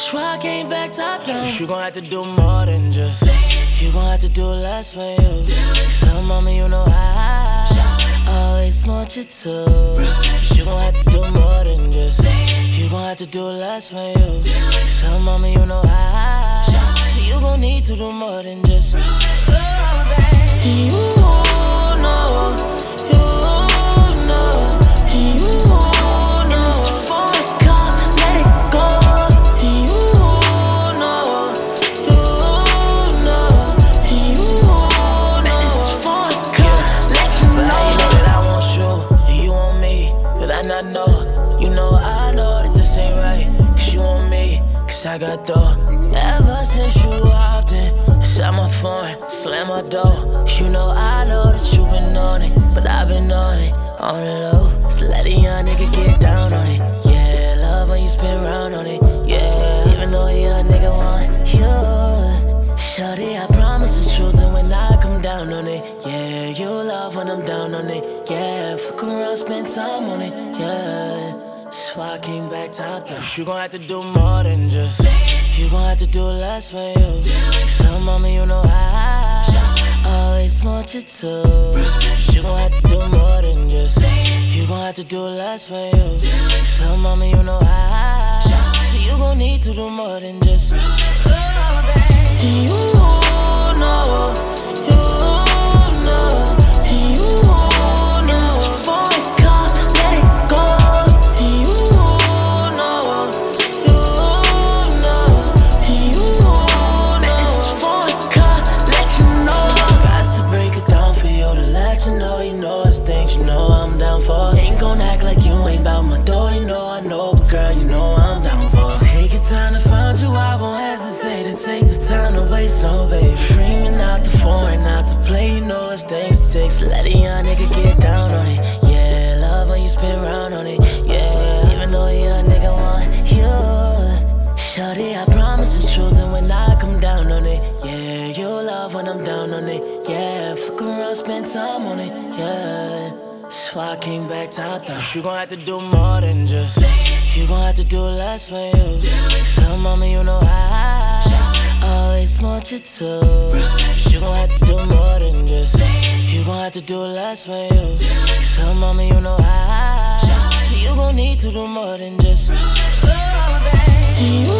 That's why I came back top down. You gon' have to do more than just. You gon' have to do less for you. So mama, you know I always want you to. But you gon' have to do more than just. You gon' have to do less for you. So mama, you know I. So you gon' need to do more than just. You know, you know, you know. I know, you know, I know that this ain't right. Cause you want me, cause I got dough. Ever since you hopped in, shot my phone, slam my door. You know, I know that you been on it, but I've been on it, on the low. So let a young nigga get down on it. Yeah, love when you spin round on it. Yeah, even though a young nigga want you. Shorty, I promise the truth, and when I come down on it, yeah, you love when I'm down on it, yeah. Fuck around, spend time on it, yeah. So I came back top down. You gon' have to do more than just. You gon' have to do less for you. So mama, you know I always want you to. But you gon' have to do more than just. You gon' have to do less for you. So mama, you know I. So you gon' need to do more than just. You know, you know, you know. It's a phone call, let it go. You know, you know, you know. It's a phone call, let you know. Got to break it down for you to let you know. You know it's things you know I'm down for. Ain't gon' act like you ain't bout my door. You know I know, but girl, you know I'm down for. Take your time to find you, I won't hesitate to take the time to waste, no baby. Screaming out the phone, not to play, you know it's things to take. So let a young nigga get down on it. Yeah, love when you spin round on it. Yeah, even though a young nigga want you. Shorty, I promise the truth, and when I come down on it, yeah, you love when I'm down on it. Yeah, fuck around, spend time on it. Yeah. So I came back top down. You gon' have to do more than just. You gon' have to do less for you. So mama, you know I always want you to. But you gon' have to do more than just. You gon' have to do less for you. So mama, you know I. So you gon' need to do more than just. You